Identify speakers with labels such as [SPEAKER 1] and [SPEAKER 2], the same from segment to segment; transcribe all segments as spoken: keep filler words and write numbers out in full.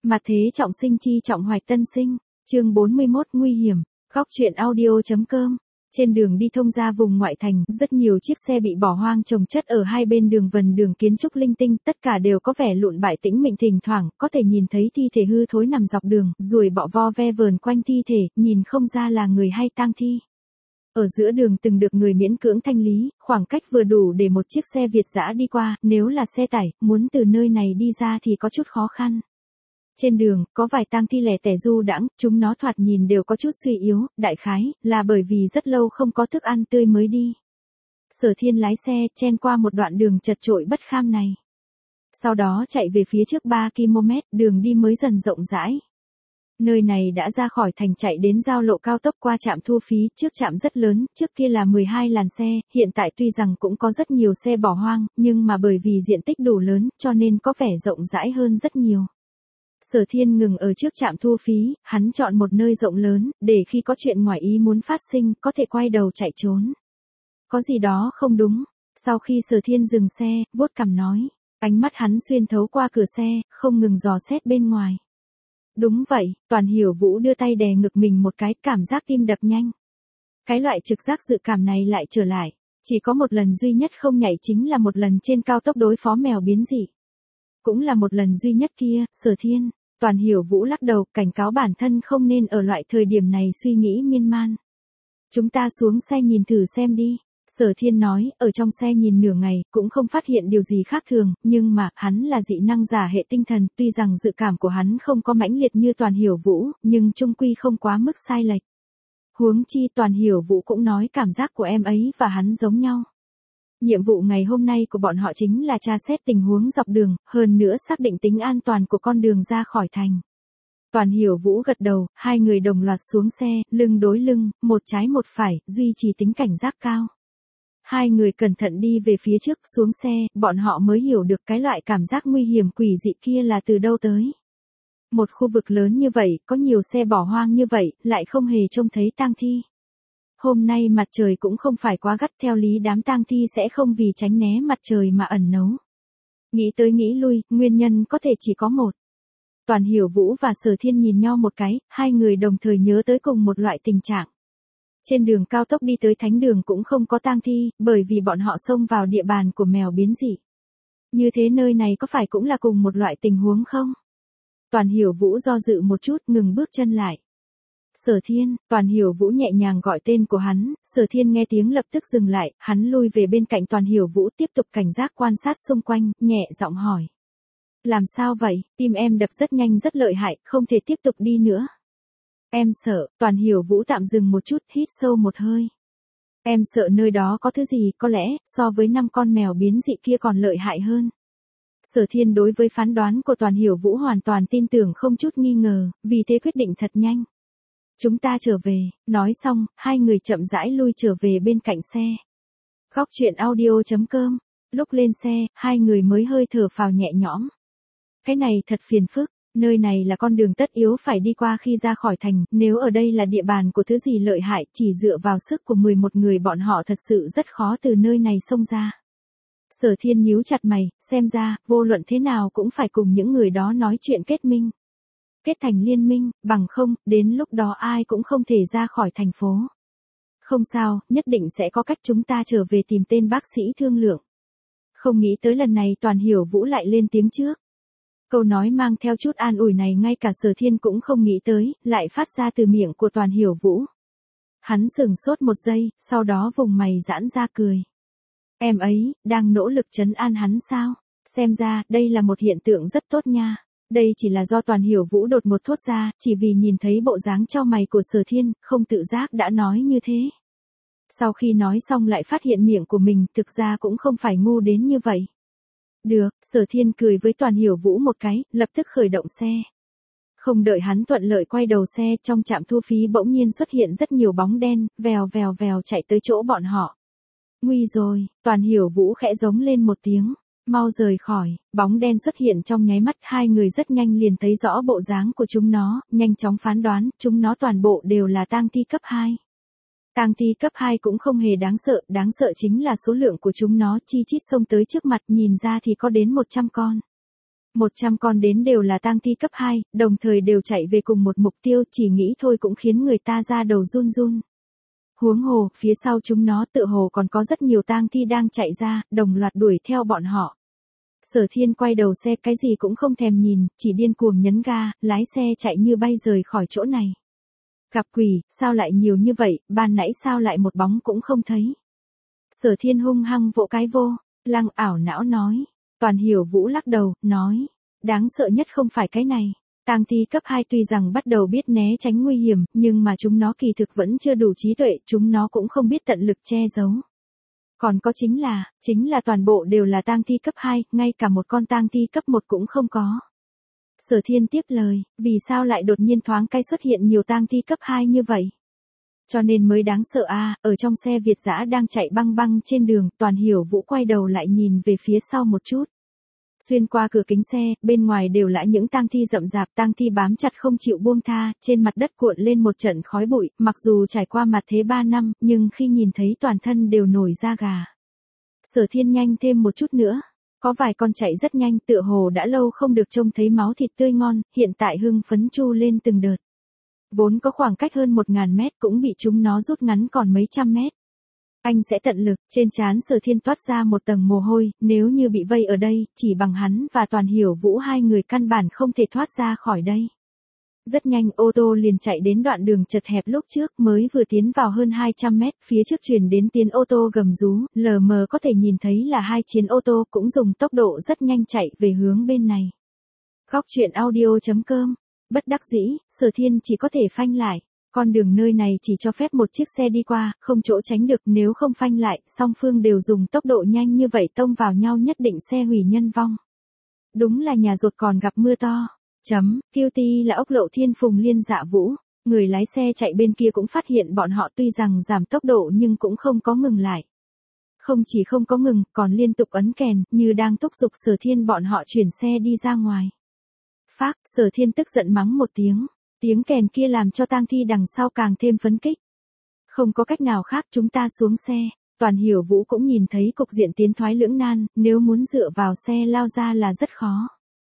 [SPEAKER 1] Mặt thế trọng sinh chi trọng hoạch tân sinh, chương bốn mươi mốt nguy hiểm, góc truyện audio.com. Trên đường đi thông ra vùng ngoại thành, rất nhiều chiếc xe bị bỏ hoang chồng chất ở hai bên đường vần đường kiến trúc linh tinh, tất cả đều có vẻ lụn bại tĩnh mịch, thỉnh thoảng có thể nhìn thấy thi thể hư thối nằm dọc đường, ruồi bọ vo ve vờn quanh thi thể, nhìn không ra là người hay tang thi. Ở giữa đường từng được người miễn cưỡng thanh lý, khoảng cách vừa đủ để một chiếc xe Việt dã đi qua, nếu là xe tải, muốn từ nơi này đi ra thì có chút khó khăn. Trên đường, có vài tang thi lẻ tẻ du đãng, chúng nó thoạt nhìn đều có chút suy yếu, đại khái, là bởi vì rất lâu không có thức ăn tươi mới đi. Sở Thiên lái xe, chen qua một đoạn đường chật chội bất kham này. Sau đó chạy về phía trước ba ki lô mét, đường đi mới dần rộng rãi. Nơi này đã ra khỏi thành, chạy đến giao lộ cao tốc qua trạm thu phí, trước trạm rất lớn, trước kia là mười hai làn xe, hiện tại tuy rằng cũng có rất nhiều xe bỏ hoang, nhưng mà bởi vì diện tích đủ lớn, cho nên có vẻ rộng rãi hơn rất nhiều. Sở Thiên ngừng ở trước trạm thu phí, hắn chọn một nơi rộng lớn, để khi có chuyện ngoài ý muốn phát sinh, có thể quay đầu chạy trốn. Có gì đó không đúng. Sau khi Sở Thiên dừng xe, vuốt cằm nói, ánh mắt hắn xuyên thấu qua cửa xe, không ngừng dò xét bên ngoài. Đúng vậy, Toàn Hiểu Vũ đưa tay đè ngực mình một cái, cảm giác tim đập nhanh. Cái loại trực giác dự cảm này lại trở lại, chỉ có một lần duy nhất không nhảy chính là một lần trên cao tốc đối phó mèo biến dị. Cũng là một lần duy nhất kia, Sở Thiên. Toàn Hiểu Vũ lắc đầu, cảnh cáo bản thân không nên ở loại thời điểm này suy nghĩ miên man. Chúng ta xuống xe nhìn thử xem đi. Sở Thiên nói, ở trong xe nhìn nửa ngày, cũng không phát hiện điều gì khác thường, nhưng mà, hắn là dị năng giả hệ tinh thần, tuy rằng dự cảm của hắn không có mãnh liệt như Toàn Hiểu Vũ, nhưng chung quy không quá mức sai lệch. Huống chi Toàn Hiểu Vũ cũng nói cảm giác của em ấy và hắn giống nhau. Nhiệm vụ ngày hôm nay của bọn họ chính là tra xét tình huống dọc đường, hơn nữa xác định tính an toàn của con đường ra khỏi thành. Toàn Hiểu Vũ gật đầu, hai người đồng loạt xuống xe, lưng đối lưng, một trái một phải, duy trì tính cảnh giác cao. Hai người cẩn thận đi về phía trước, xuống xe, bọn họ mới hiểu được cái loại cảm giác nguy hiểm quỷ dị kia là từ đâu tới. Một khu vực lớn như vậy, có nhiều xe bỏ hoang như vậy, lại không hề trông thấy tang thi. Hôm nay mặt trời cũng không phải quá gắt, theo lý đám tang thi sẽ không vì tránh né mặt trời mà ẩn nấu. Nghĩ tới nghĩ lui, nguyên nhân có thể chỉ có một. Toàn Hiểu Vũ và Sở Thiên nhìn nhau một cái, hai người đồng thời nhớ tới cùng một loại tình trạng. Trên đường cao tốc đi tới thánh đường cũng không có tang thi, bởi vì bọn họ xông vào địa bàn của mèo biến dị. Như thế nơi này có phải cũng là cùng một loại tình huống không? Toàn Hiểu Vũ do dự một chút, ngừng bước chân lại. Sở Thiên, Toàn Hiểu Vũ nhẹ nhàng gọi tên của hắn, Sở Thiên nghe tiếng lập tức dừng lại, hắn lui về bên cạnh Toàn Hiểu Vũ, tiếp tục cảnh giác quan sát xung quanh, nhẹ giọng hỏi. Làm sao vậy, tim em đập rất nhanh rất lợi hại, không thể tiếp tục đi nữa. Em sợ, Toàn Hiểu Vũ tạm dừng một chút, hít sâu một hơi. Em sợ nơi đó có thứ gì, có lẽ, so với năm con mèo biến dị kia còn lợi hại hơn. Sở Thiên đối với phán đoán của Toàn Hiểu Vũ hoàn toàn tin tưởng không chút nghi ngờ, vì thế quyết định thật nhanh. Chúng ta trở về, nói xong, hai người chậm rãi lui trở về bên cạnh xe. Góc truyện audio.com, lúc lên xe, hai người mới hơi thở phào nhẹ nhõm. Cái này thật phiền phức, nơi này là con đường tất yếu phải đi qua khi ra khỏi thành, nếu ở đây là địa bàn của thứ gì lợi hại, chỉ dựa vào sức của mười một người bọn họ thật sự rất khó từ nơi này xông ra. Sở Thiên nhíu chặt mày, xem ra, vô luận thế nào cũng phải cùng những người đó nói chuyện kết minh. Kết thành liên minh, bằng không, đến lúc đó ai cũng không thể ra khỏi thành phố. Không sao, nhất định sẽ có cách chúng ta trở về tìm tên bác sĩ thương lượng. Không nghĩ tới lần này Toàn Hiểu Vũ lại lên tiếng trước. Câu nói mang theo chút an ủi này ngay cả Sở Thiên cũng không nghĩ tới, lại phát ra từ miệng của Toàn Hiểu Vũ. Hắn sửng sốt một giây, sau đó vùng mày giãn ra cười. Em ấy, đang nỗ lực trấn an hắn sao? Xem ra, đây là một hiện tượng rất tốt nha. Đây chỉ là do Toàn Hiểu Vũ đột một thốt ra, chỉ vì nhìn thấy bộ dáng chau mày của Sở Thiên, không tự giác đã nói như thế. Sau khi nói xong lại phát hiện miệng của mình thực ra cũng không phải ngu đến như vậy. Được, Sở Thiên cười với Toàn Hiểu Vũ một cái, lập tức khởi động xe. Không đợi hắn thuận lợi quay đầu xe, trong trạm thu phí bỗng nhiên xuất hiện rất nhiều bóng đen, vèo vèo vèo chạy tới chỗ bọn họ. Nguy rồi, Toàn Hiểu Vũ khẽ giống lên một tiếng. Mau rời khỏi, bóng đen xuất hiện trong nháy mắt, hai người rất nhanh liền thấy rõ bộ dáng của chúng nó, nhanh chóng phán đoán, chúng nó toàn bộ đều là tang thi cấp hai. Tang thi cấp hai cũng không hề đáng sợ, đáng sợ chính là số lượng của chúng nó chi chít xông tới trước mặt, nhìn ra thì có đến một trăm con. một trăm con đến đều là tang thi cấp hai, đồng thời đều chạy về cùng một mục tiêu, chỉ nghĩ thôi cũng khiến người ta ra đầu run run. Huống hồ, phía sau chúng nó tựa hồ còn có rất nhiều tang thi đang chạy ra, đồng loạt đuổi theo bọn họ. Sở Thiên quay đầu xe cái gì cũng không thèm nhìn, chỉ điên cuồng nhấn ga, lái xe chạy như bay rời khỏi chỗ này. Gặp quỷ, sao lại nhiều như vậy, ban nãy sao lại một bóng cũng không thấy. Sở Thiên hung hăng vỗ cái vô, Lăng ảo não nói. Toàn Hiểu Vũ lắc đầu, nói. Đáng sợ nhất không phải cái này. Tang thi cấp hai tuy rằng bắt đầu biết né tránh nguy hiểm, nhưng mà chúng nó kỳ thực vẫn chưa đủ trí tuệ, chúng nó cũng không biết tận lực che giấu. Còn có chính là, chính là toàn bộ đều là tang thi cấp hai, ngay cả một con tang thi cấp một cũng không có. Sở Thiên tiếp lời, vì sao lại đột nhiên thoáng cái xuất hiện nhiều tang thi cấp hai như vậy? Cho nên mới đáng sợ a. À, ở trong xe Việt dã đang chạy băng băng trên đường, Toàn Hiểu Vũ quay đầu lại nhìn về phía sau một chút. Xuyên qua cửa kính xe, bên ngoài đều là những tang thi rậm rạp, tang thi bám chặt không chịu buông tha, trên mặt đất cuộn lên một trận khói bụi, mặc dù trải qua mặt thế ba năm, nhưng khi nhìn thấy toàn thân đều nổi da gà. Sở Thiên nhanh thêm một chút nữa. Có vài con chạy rất nhanh, tựa hồ đã lâu không được trông thấy máu thịt tươi ngon, hiện tại hưng phấn chu lên từng đợt. Vốn có khoảng cách hơn một ngàn mét cũng bị chúng nó rút ngắn còn mấy trăm mét. Anh sẽ tận lực, trên trán Sở Thiên toát ra một tầng mồ hôi, nếu như bị vây ở đây, chỉ bằng hắn và Toàn Hiểu Vũ hai người căn bản không thể thoát ra khỏi đây. Rất nhanh ô tô liền chạy đến đoạn đường chật hẹp lúc trước, mới vừa tiến vào hơn hai trăm mét, phía trước truyền đến tiếng ô tô gầm rú, lờ mờ có thể nhìn thấy là hai chiến ô tô cũng dùng tốc độ rất nhanh chạy về hướng bên này. Góc truyện audio chấm com. Bất đắc dĩ, Sở Thiên chỉ có thể phanh lại. Con đường nơi này chỉ cho phép một chiếc xe đi qua, không chỗ tránh được, nếu không phanh lại, song phương đều dùng tốc độ nhanh như vậy tông vào nhau nhất định xe hủy nhân vong. Đúng là nhà rột còn gặp mưa to. Chấm, Cutie là ốc lộ Thiên Phùng Liên Dạ Vũ. Người lái xe chạy bên kia cũng phát hiện bọn họ tuy rằng giảm tốc độ nhưng cũng không có ngừng lại. Không chỉ không có ngừng, còn liên tục ấn kèn, như đang thúc giục Sở Thiên bọn họ chuyển xe đi ra ngoài. Phác, Sở Thiên tức giận mắng một tiếng. Tiếng kèn kia làm cho tang thi đằng sau càng thêm phấn kích. Không có cách nào khác, chúng ta xuống xe. Toàn Hiểu Vũ cũng nhìn thấy cục diện tiến thoái lưỡng nan, nếu muốn dựa vào xe lao ra là rất khó.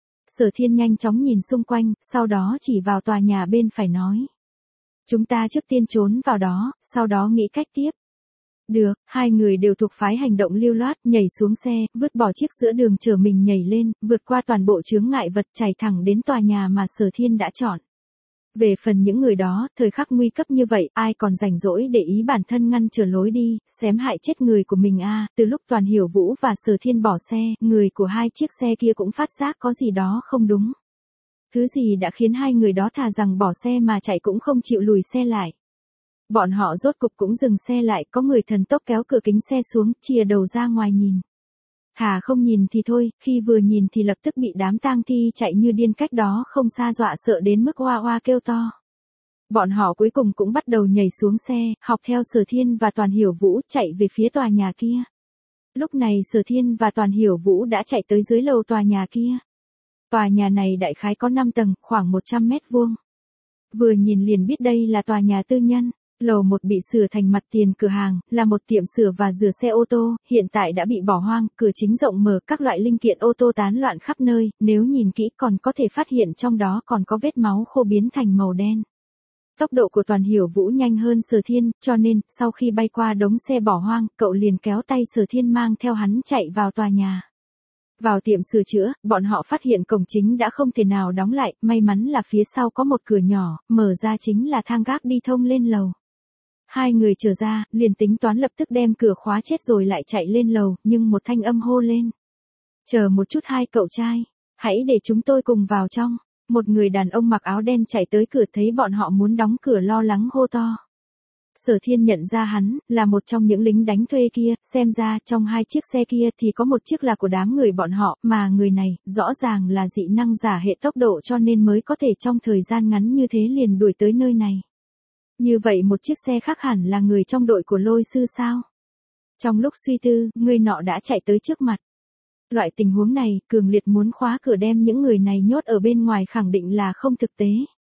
[SPEAKER 1] Sở Thiên nhanh chóng nhìn xung quanh, sau đó chỉ vào tòa nhà bên phải nói. Chúng ta trước tiên trốn vào đó, sau đó nghĩ cách tiếp. Được, hai người đều thuộc phái hành động lưu loát, nhảy xuống xe, vứt bỏ chiếc giữa đường chở mình nhảy lên, vượt qua toàn bộ chướng ngại vật chạy thẳng đến tòa nhà mà Sở Thiên đã chọn. Về phần những người đó, thời khắc nguy cấp như vậy, ai còn rảnh rỗi để ý bản thân ngăn trở lối đi, xém hại chết người của mình a. À, từ lúc Toàn Hiểu Vũ và Sở Thiên bỏ xe, người của hai chiếc xe kia cũng phát giác có gì đó không đúng. Thứ gì đã khiến hai người đó thà rằng bỏ xe mà chạy cũng không chịu lùi xe lại. Bọn họ rốt cục cũng dừng xe lại, có người thần tốc kéo cửa kính xe xuống, chìa đầu ra ngoài nhìn. Hà không nhìn thì thôi, khi vừa nhìn thì lập tức bị đám tang thi chạy như điên cách đó không xa dọa sợ đến mức oa oa kêu to. Bọn họ cuối cùng cũng bắt đầu nhảy xuống xe, học theo Sở Thiên và Toàn Hiểu Vũ chạy về phía tòa nhà kia. Lúc này Sở Thiên và Toàn Hiểu Vũ đã chạy tới dưới lầu tòa nhà kia. Tòa nhà này đại khái có năm tầng, khoảng một trăm mét vuông. Vừa nhìn liền biết đây là tòa nhà tư nhân. Lầu một bị sửa thành mặt tiền cửa hàng, là một tiệm sửa và rửa xe ô tô, hiện tại đã bị bỏ hoang, cửa chính rộng mở, các loại linh kiện ô tô tán loạn khắp nơi, nếu nhìn kỹ còn có thể phát hiện trong đó còn có vết máu khô biến thành màu đen. Tốc độ của Toàn Hiểu Vũ nhanh hơn Sở Thiên, cho nên, sau khi bay qua đống xe bỏ hoang, cậu liền kéo tay Sở Thiên mang theo hắn chạy vào tòa nhà. Vào tiệm sửa chữa, bọn họ phát hiện cổng chính đã không thể nào đóng lại, may mắn là phía sau có một cửa nhỏ, mở ra chính là thang gác đi thông lên lầu. Hai người trở ra, liền tính toán lập tức đem cửa khóa chết rồi lại chạy lên lầu, nhưng một thanh âm hô lên. Chờ một chút hai cậu trai, hãy để chúng tôi cùng vào trong. Một người đàn ông mặc áo đen chạy tới cửa thấy bọn họ muốn đóng cửa lo lắng hô to. Sở Thiên nhận ra hắn, là một trong những lính đánh thuê kia, xem ra trong hai chiếc xe kia thì có một chiếc là của đám người bọn họ, mà người này, rõ ràng là dị năng giả hệ tốc độ cho nên mới có thể trong thời gian ngắn như thế liền đuổi tới nơi này. Như vậy một chiếc xe khác hẳn là người trong đội của Lôi Sư sao? Trong lúc suy tư, người nọ đã chạy tới trước mặt. Loại tình huống này, cường liệt muốn khóa cửa đem những người này nhốt ở bên ngoài khẳng định là không thực tế.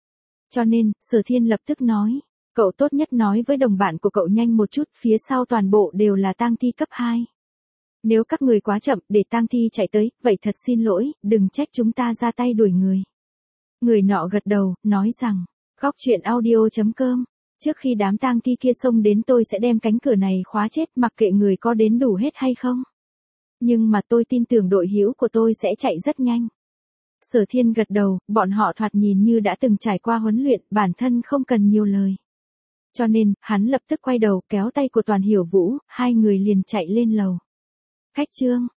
[SPEAKER 1] Cho nên, Sở Thiên lập tức nói, cậu tốt nhất nói với đồng bạn của cậu nhanh một chút, phía sau toàn bộ đều là tang thi cấp hai. Nếu các người quá chậm để tang thi chạy tới, vậy thật xin lỗi, đừng trách chúng ta ra tay đuổi người. Người nọ gật đầu, nói rằng, góc chuyện audio.com, trước khi đám tang thi kia xông đến tôi sẽ đem cánh cửa này khóa chết mặc kệ người có đến đủ hết hay không. Nhưng mà tôi tin tưởng đội hữu của tôi sẽ chạy rất nhanh. Sở Thiên gật đầu, bọn họ thoạt nhìn như đã từng trải qua huấn luyện, bản thân không cần nhiều lời. Cho nên, hắn lập tức quay đầu kéo tay của Toàn Hiểu Vũ, hai người liền chạy lên lầu. Khách trương,